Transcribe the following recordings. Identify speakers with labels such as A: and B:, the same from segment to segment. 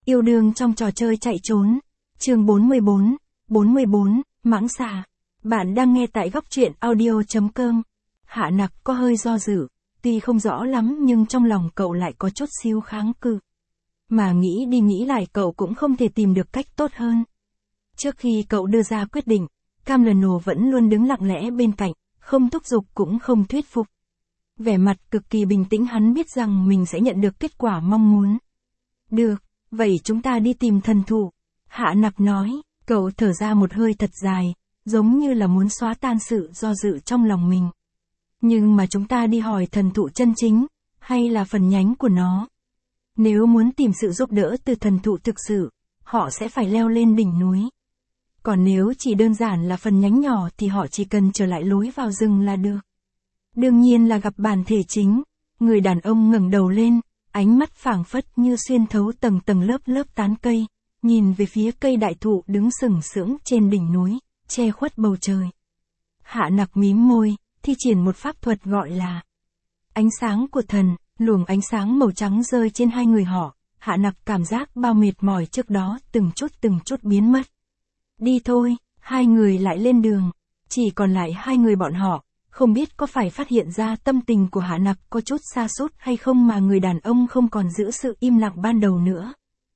A: Yêu đương trong trò chơi chạy trốn. Chương 44, mãng xà. Bạn đang nghe tại góc truyện audio.com. Hạ Nặc có hơi do dự, tuy không rõ lắm nhưng trong lòng cậu lại có chút xíu kháng cự. Mà nghĩ đi nghĩ lại cậu cũng không thể tìm được cách tốt hơn. Trước khi cậu đưa ra quyết định, Camleno vẫn luôn đứng lặng lẽ bên cạnh, không thúc giục cũng không thuyết phục. Vẻ mặt cực kỳ bình tĩnh, hắn biết rằng mình sẽ nhận được kết quả mong muốn. Được, vậy chúng ta đi tìm thần thụ. Hạ Nặc nói, cậu thở ra một hơi thật dài, giống như là muốn xóa tan sự do dự trong lòng mình. Nhưng mà chúng ta đi hỏi thần thụ chân chính, hay là phần nhánh của nó? Nếu muốn tìm sự giúp đỡ từ thần thụ thực sự, họ sẽ phải leo lên đỉnh núi. Còn nếu chỉ đơn giản là phần nhánh nhỏ thì họ chỉ cần trở lại lối vào rừng là được. Đương nhiên là gặp bản thể chính. Người đàn ông ngẩng đầu lên, ánh mắt phảng phất như xuyên thấu tầng tầng lớp lớp tán cây, nhìn về phía cây đại thụ đứng sừng sững trên đỉnh núi, che khuất bầu trời. Hạ Nặc mím môi, thi triển một pháp thuật gọi là ánh sáng của thần. Luồng ánh sáng màu trắng rơi trên hai người họ. Hạ Nặc cảm giác bao mệt mỏi trước đó từng chút biến mất. Đi thôi, hai người lại lên đường. Chỉ còn lại hai người bọn họ. Không biết có phải phát hiện ra tâm tình của Hạ Nặc có chút sa sút hay không mà người đàn ông không còn giữ sự im lặng ban đầu nữa.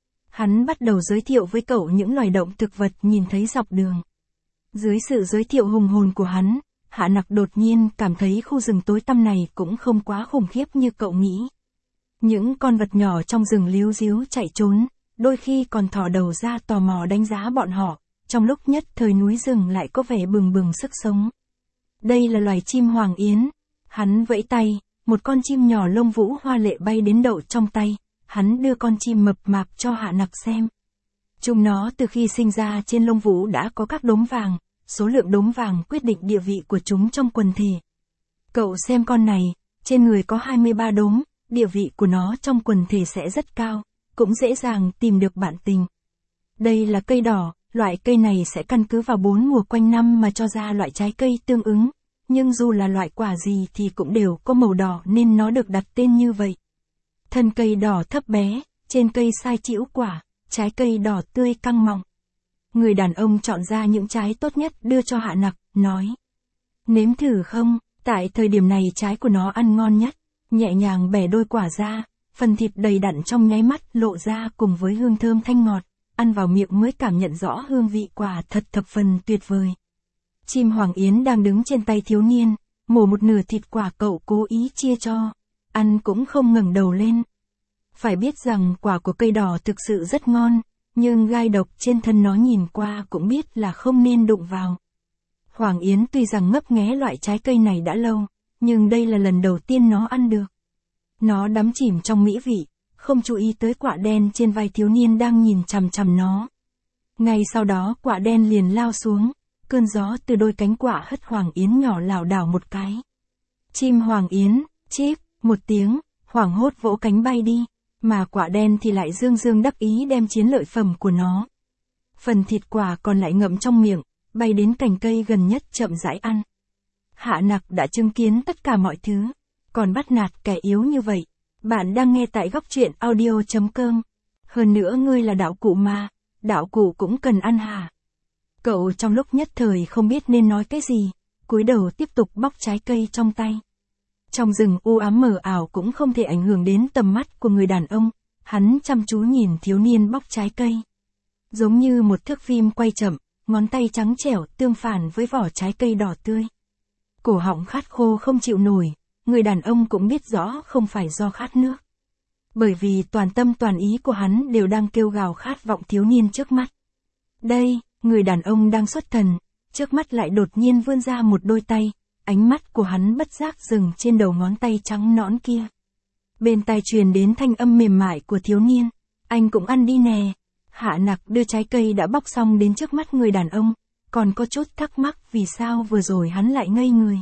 A: Hắn bắt đầu giới thiệu với cậu những loài động thực vật nhìn thấy dọc đường. Dưới sự giới thiệu hùng hồn của hắn, Hạ Nặc đột nhiên cảm thấy khu rừng tối tăm này cũng không quá khủng khiếp như cậu nghĩ. Những con vật nhỏ trong rừng líu ríu chạy trốn, đôi khi còn thò đầu ra tò mò đánh giá bọn họ, trong lúc nhất thời núi rừng lại có vẻ bừng bừng sức sống. Đây là loài chim hoàng yến. Hắn vẫy tay, một con chim nhỏ lông vũ hoa lệ bay đến đậu trong tay. Hắn đưa con chim mập mạp cho Hạ Nặc xem. Chúng nó từ khi sinh ra trên lông vũ đã có các đốm vàng, số lượng đốm vàng quyết định địa vị của chúng trong quần thể. Cậu xem con này, trên người có 23 đốm, địa vị của nó trong quần thể sẽ rất cao, cũng dễ dàng tìm được bạn tình. Đây là cây đỏ, loại cây này sẽ căn cứ vào 4 mùa quanh năm mà cho ra loại trái cây tương ứng, nhưng dù là loại quả gì thì cũng đều có màu đỏ nên nó được đặt tên như vậy. Thân cây đỏ thấp bé, trên cây sai chĩu quả, trái cây đỏ tươi căng mọng. Người đàn ông chọn ra những trái tốt nhất đưa cho Hạ Nặc, nói. Nếm thử không, tại thời điểm này trái của nó ăn ngon nhất. Nhẹ nhàng bẻ đôi quả ra, phần thịt đầy đặn trong nháy mắt lộ ra cùng với hương thơm thanh ngọt, ăn vào miệng mới cảm nhận rõ hương vị quả thật thập phần tuyệt vời. Chim hoàng yến đang đứng trên tay thiếu niên, mổ một nửa thịt quả cậu cố ý chia cho, ăn cũng không ngẩng đầu lên. Phải biết rằng quả của cây đỏ thực sự rất ngon, nhưng gai độc trên thân nó nhìn qua cũng biết là không nên đụng vào. Hoàng yến tuy rằng ngấp nghé loại trái cây này đã lâu, nhưng đây là lần đầu tiên nó ăn được. Nó đắm chìm trong mỹ vị, không chú ý tới quả đen trên vai thiếu niên đang nhìn chằm chằm nó. Ngay sau đó quả đen liền lao xuống, cơn gió từ đôi cánh quả hất hoàng yến nhỏ lảo đảo một cái. Chim hoàng yến, chíp, một tiếng, hoảng hốt vỗ cánh bay đi, mà quả đen thì lại dương dương đắc ý đem chiến lợi phẩm của nó. Phần thịt quả còn lại ngậm trong miệng, bay đến cành cây gần nhất chậm rãi ăn. Hạ Nặc đã chứng kiến tất cả mọi thứ, còn bắt nạt kẻ yếu như vậy. Bạn đang nghe tại góc truyện audio.com. Hơn nữa ngươi là đạo cụ mà, đạo cụ cũng cần ăn hả? Cậu trong lúc nhất thời không biết nên nói cái gì, cúi đầu tiếp tục bóc trái cây trong tay. Trong rừng u ám mờ ảo cũng không thể ảnh hưởng đến tầm mắt của người đàn ông, hắn chăm chú nhìn thiếu niên bóc trái cây. Giống như một thước phim quay chậm, ngón tay trắng trẻo tương phản với vỏ trái cây đỏ tươi. Cổ họng khát khô không chịu nổi, người đàn ông cũng biết rõ không phải do khát nước. Bởi vì toàn tâm toàn ý của hắn đều đang kêu gào khát vọng thiếu niên trước mắt. Đây, người đàn ông đang xuất thần, trước mắt lại đột nhiên vươn ra một đôi tay, ánh mắt của hắn bất giác dừng trên đầu ngón tay trắng nõn kia. Bên tai truyền đến thanh âm mềm mại của thiếu niên, anh cũng ăn đi nè. Hạ Nặc đưa trái cây đã bóc xong đến trước mắt người đàn ông, còn có chút thắc mắc vì sao vừa rồi hắn lại ngây người.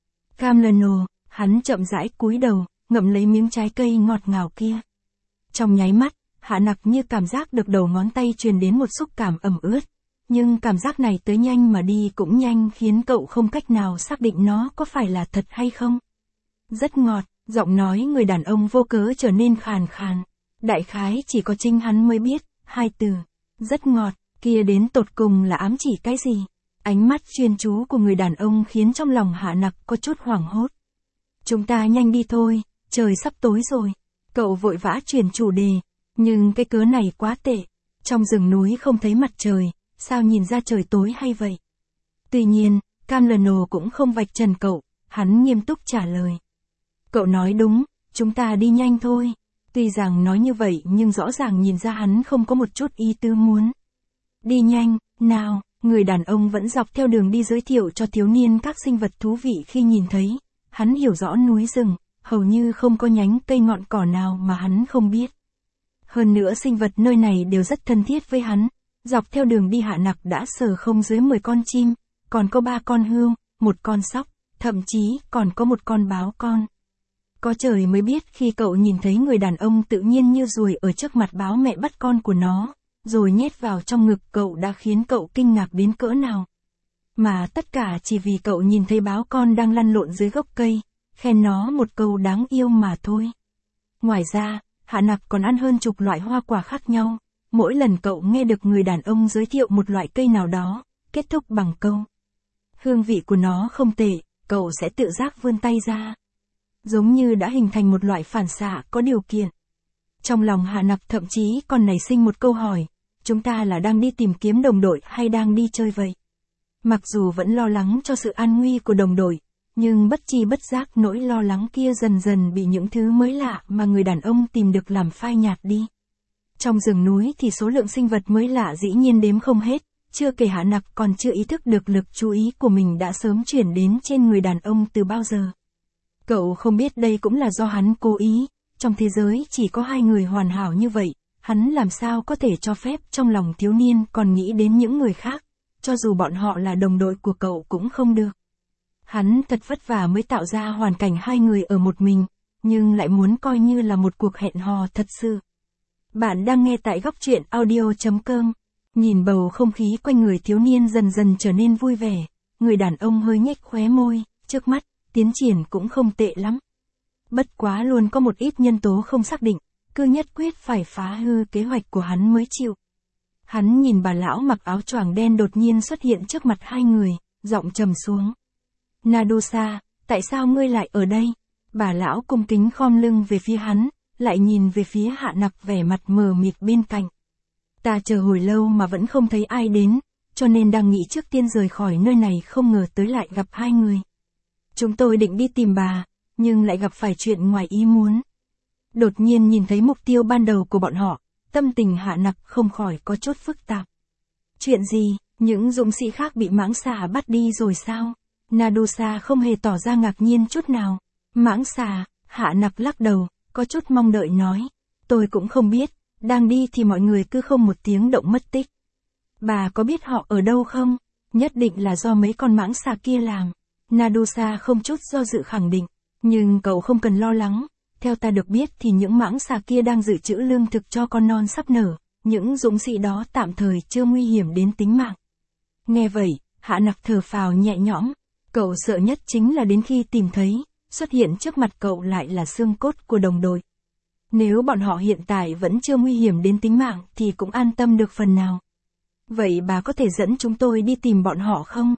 A: Camleno, hắn chậm rãi cúi đầu, ngậm lấy miếng trái cây ngọt ngào kia. Trong nháy mắt, Hạ Nặc như cảm giác được đầu ngón tay truyền đến một xúc cảm ẩm ướt, nhưng cảm giác này tới nhanh mà đi cũng nhanh khiến cậu không cách nào xác định nó có phải là thật hay không. Rất ngọt, giọng nói người đàn ông vô cớ trở nên khàn khàn. Đại khái chỉ có chính hắn mới biết, 2 từ. Rất ngọt, kia đến tột cùng là ám chỉ cái gì? Ánh mắt chuyên chú của người đàn ông khiến trong lòng Hạ Nặc có chút hoảng hốt. Chúng ta nhanh đi thôi, trời sắp tối rồi. Cậu vội vã chuyển chủ đề, nhưng cái cớ này quá tệ. Trong rừng núi không thấy mặt trời, sao nhìn ra trời tối hay vậy? Tuy nhiên, Camlerno cũng không vạch trần cậu, hắn nghiêm túc trả lời. Cậu nói đúng, chúng ta đi nhanh thôi. Tuy rằng nói như vậy nhưng rõ ràng nhìn ra hắn không có một chút ý tứ muốn. Đi nhanh, nào, người đàn ông vẫn dọc theo đường đi giới thiệu cho thiếu niên các sinh vật thú vị khi nhìn thấy. Hắn hiểu rõ núi rừng, hầu như không có nhánh cây ngọn cỏ nào mà hắn không biết. Hơn nữa sinh vật nơi này đều rất thân thiết với hắn. Dọc theo đường đi Hạ Nặc đã sờ không dưới 10 con chim, còn có 3 con hươu, 1 con sóc, thậm chí còn có 1 con báo con. Có trời mới biết khi cậu nhìn thấy người đàn ông tự nhiên như ruồi ở trước mặt báo mẹ bắt con của nó, rồi nhét vào trong ngực cậu đã khiến cậu kinh ngạc đến cỡ nào. Mà tất cả chỉ vì cậu nhìn thấy báo con đang lăn lộn dưới gốc cây, khen nó một câu đáng yêu mà thôi. Ngoài ra, Hạ Nặc còn ăn hơn chục loại hoa quả khác nhau. Mỗi lần cậu nghe được người đàn ông giới thiệu một loại cây nào đó, kết thúc bằng câu. Hương vị của nó không tệ, cậu sẽ tự giác vươn tay ra. Giống như đã hình thành một loại phản xạ có điều kiện. Trong lòng Hạ Nặc thậm chí còn nảy sinh một câu hỏi, chúng ta là đang đi tìm kiếm đồng đội hay đang đi chơi vậy? Mặc dù vẫn lo lắng cho sự an nguy của đồng đội, nhưng bất chi bất giác nỗi lo lắng kia dần dần bị những thứ mới lạ mà người đàn ông tìm được làm phai nhạt đi. Trong rừng núi thì số lượng sinh vật mới lạ dĩ nhiên đếm không hết, chưa kể Hạ Nặc còn chưa ý thức được lực chú ý của mình đã sớm chuyển đến trên người đàn ông từ bao giờ. Cậu không biết đây cũng là do hắn cố ý, trong thế giới chỉ có 2 người hoàn hảo như vậy, hắn làm sao có thể cho phép trong lòng thiếu niên còn nghĩ đến những người khác, cho dù bọn họ là đồng đội của cậu cũng không được. Hắn thật vất vả mới tạo ra hoàn cảnh 2 người ở một mình, nhưng lại muốn coi như là một cuộc hẹn hò thật sự. Bạn đang nghe tại góc truyện audio.com. Nhìn bầu không khí quanh người thiếu niên dần dần trở nên vui vẻ, người đàn ông hơi nhếch khóe môi, trước mắt, tiến triển cũng không tệ lắm. Bất quá luôn có một ít nhân tố không xác định, cứ nhất quyết phải phá hư kế hoạch của hắn mới chịu. Hắn nhìn bà lão mặc áo choàng đen đột nhiên xuất hiện trước mặt 2 người, giọng trầm xuống. Nadosa, tại sao ngươi lại ở đây? Bà lão cung kính khom lưng về phía hắn, lại nhìn về phía Hạ Nặc vẻ mặt mờ mịt bên cạnh. Ta chờ hồi lâu mà vẫn không thấy ai đến, cho nên đang nghĩ trước tiên rời khỏi nơi này không ngờ tới lại gặp 2 người. Chúng tôi định đi tìm bà, nhưng lại gặp phải chuyện ngoài ý muốn. Đột nhiên nhìn thấy mục tiêu ban đầu của bọn họ, tâm tình Hạ Nặc không khỏi có chút phức tạp. Chuyện gì, những dũng sĩ khác bị mãng xà bắt đi rồi sao? Nadosa không hề tỏ ra ngạc nhiên chút nào. Mãng xà, Hạ Nặc lắc đầu, có chút mong đợi nói. Tôi cũng không biết, đang đi thì mọi người cứ không một tiếng động mất tích. Bà có biết họ ở đâu không? Nhất định là do mấy con mãng xà kia làm. Nadosa không chút do dự khẳng định. Nhưng cậu không cần lo lắng. Theo ta được biết thì những mãng xà kia đang dự trữ lương thực cho con non sắp nở. Những dũng sĩ đó tạm thời chưa nguy hiểm đến tính mạng. Nghe vậy, Hạ Nặc thở phào nhẹ nhõm. Cậu sợ nhất chính là đến khi tìm thấy, xuất hiện trước mặt cậu lại là xương cốt của đồng đội. Nếu bọn họ hiện tại vẫn chưa nguy hiểm đến tính mạng thì cũng an tâm được phần nào. Vậy bà có thể dẫn chúng tôi đi tìm bọn họ không?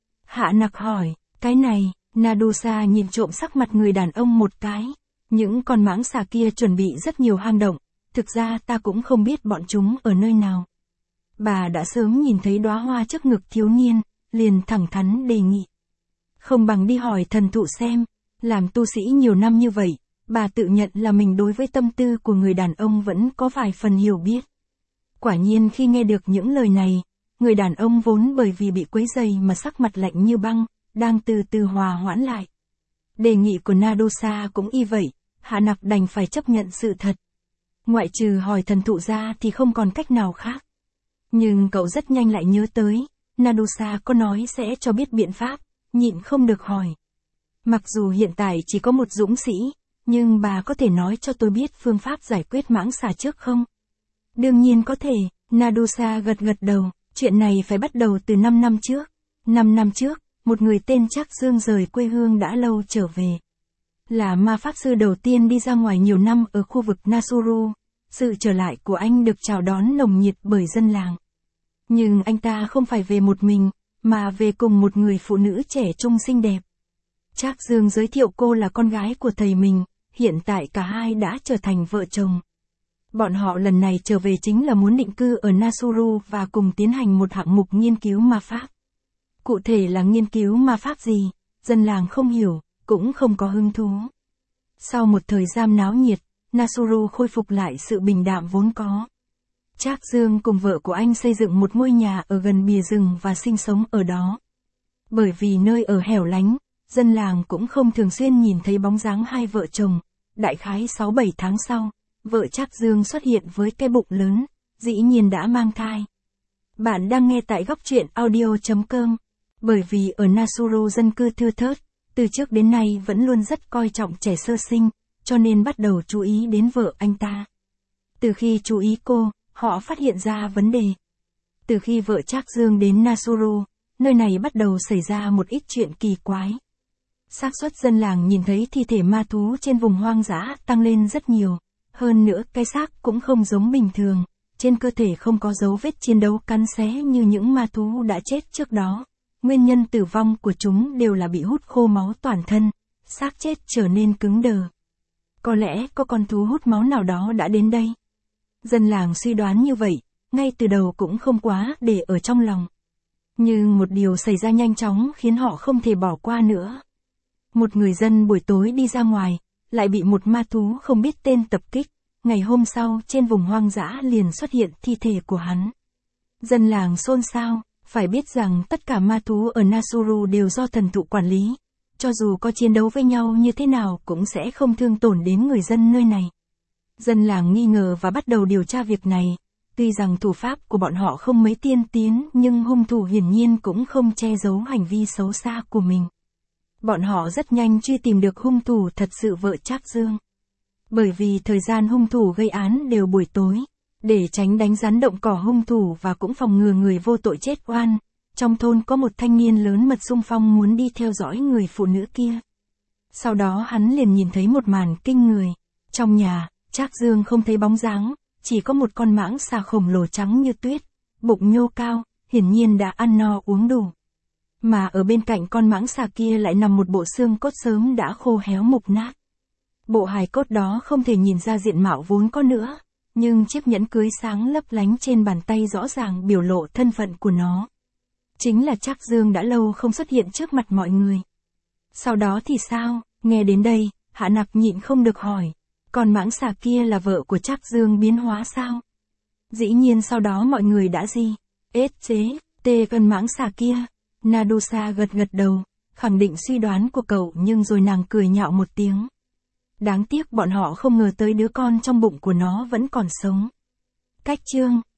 A: Hạ Nặc hỏi, cái này, Nadosa nhìn trộm sắc mặt người đàn ông một cái. Những con mãng xà kia chuẩn bị rất nhiều hang động, thực ra ta cũng không biết bọn chúng ở nơi nào. Bà đã sớm nhìn thấy đóa hoa trước ngực thiếu niên, liền thẳng thắn đề nghị. Không bằng đi hỏi thần thụ xem, làm tu sĩ nhiều năm như vậy, bà tự nhận là mình đối với tâm tư của người đàn ông vẫn có vài phần hiểu biết. Quả nhiên khi nghe được những lời này, người đàn ông vốn bởi vì bị quấy rầy mà sắc mặt lạnh như băng, đang từ từ hòa hoãn lại. Đề nghị của Nadosa cũng y vậy, Hạ Nặc đành phải chấp nhận sự thật. Ngoại trừ hỏi thần thụ ra thì không còn cách nào khác. Nhưng cậu rất nhanh lại nhớ tới, Nadosa có nói sẽ cho biết biện pháp, nhịn không được hỏi. Mặc dù hiện tại chỉ có một dũng sĩ, nhưng bà có thể nói cho tôi biết phương pháp giải quyết mãng xà trước không? Đương nhiên có thể, Nadosa gật gật đầu, chuyện này phải bắt đầu từ 5 năm trước. 5 năm trước, một người tên Trác Dương rời quê hương đã lâu trở về. Là ma pháp sư đầu tiên đi ra ngoài nhiều năm ở khu vực Nasuru. Sự trở lại của anh được chào đón nồng nhiệt bởi dân làng. Nhưng anh ta không phải về một mình, mà về cùng một người phụ nữ trẻ trung xinh đẹp. Trác Dương giới thiệu cô là con gái của thầy mình, hiện tại cả hai đã trở thành vợ chồng. Bọn họ lần này trở về chính là muốn định cư ở Nasuru và cùng tiến hành một hạng mục nghiên cứu ma pháp. Cụ thể là nghiên cứu ma pháp gì, dân làng không hiểu, cũng không có hứng thú. Sau một thời gian náo nhiệt, Nasuru khôi phục lại sự bình đạm vốn có. Trác Dương cùng vợ của anh xây dựng một ngôi nhà ở gần bìa rừng và sinh sống ở đó. Bởi vì nơi ở hẻo lánh, dân làng cũng không thường xuyên nhìn thấy bóng dáng hai vợ chồng. Đại khái 6-7 tháng sau, vợ Trác Dương xuất hiện với cái bụng lớn, dĩ nhiên đã mang thai. Bạn đang nghe tại góc truyện audio.com. Bởi vì ở Nasuru dân cư thưa thớt, từ trước đến nay vẫn luôn rất coi trọng trẻ sơ sinh, cho nên bắt đầu chú ý đến vợ anh ta. Từ khi chú ý cô, họ phát hiện ra vấn đề. Từ khi vợ Trác Dương đến Nasuru, nơi này bắt đầu xảy ra một ít chuyện kỳ quái. Xác suất dân làng nhìn thấy thi thể ma thú trên vùng hoang dã tăng lên rất nhiều. Hơn nữa cái xác cũng không giống bình thường, trên cơ thể không có dấu vết chiến đấu cắn xé như những ma thú đã chết trước đó. Nguyên nhân tử vong của chúng đều là bị hút khô máu toàn thân, xác chết trở nên cứng đờ. Có lẽ có con thú hút máu nào đó đã đến đây. Dân làng suy đoán như vậy, ngay từ đầu cũng không quá để ở trong lòng. Nhưng một điều xảy ra nhanh chóng khiến họ không thể bỏ qua nữa. Một người dân buổi tối đi ra ngoài, lại bị một ma thú không biết tên tập kích. Ngày hôm sau trên vùng hoang dã liền xuất hiện thi thể của hắn. Dân làng xôn xao, phải biết rằng tất cả ma thú ở Nasuru đều do thần thụ quản lý. Cho dù có chiến đấu với nhau như thế nào cũng sẽ không thương tổn đến người dân nơi này. Dân làng nghi ngờ và bắt đầu điều tra việc này. Tuy rằng thủ pháp của bọn họ không mấy tiên tiến nhưng hung thủ hiển nhiên cũng không che giấu hành vi xấu xa của mình. Bọn họ rất nhanh truy tìm được hung thủ thật sự vợ Trác Dương. Bởi vì thời gian hung thủ gây án đều buổi tối, để tránh đánh rắn động cỏ hung thủ và cũng phòng ngừa người vô tội chết oan, trong thôn có một thanh niên lớn mật xung phong muốn đi theo dõi người phụ nữ kia. Sau đó hắn liền nhìn thấy một màn kinh người. Trong nhà, Trác Dương không thấy bóng dáng, chỉ có một con mãng xà khổng lồ trắng như tuyết, bụng nhô cao, hiển nhiên đã ăn no uống đủ. Mà ở bên cạnh con mãng xà kia lại nằm một bộ xương cốt sớm đã khô héo mục nát. Bộ hài cốt đó không thể nhìn ra diện mạo vốn có nữa, nhưng chiếc nhẫn cưới sáng lấp lánh trên bàn tay rõ ràng biểu lộ thân phận của nó. Chính là Trác Dương đã lâu không xuất hiện trước mặt mọi người. Sau đó thì sao? Nghe đến đây, Hạ Nặc nhịn không được hỏi. Còn mãng xà kia là vợ của Trác Dương biến hóa sao? Dĩ nhiên sau đó mọi người đã gì? Gần mãng xà kia. Nadusa gật đầu, khẳng định suy đoán của cậu nhưng rồi nàng cười nhạo một tiếng. Đáng tiếc bọn họ không ngờ tới đứa con trong bụng của nó vẫn còn sống. Cách chương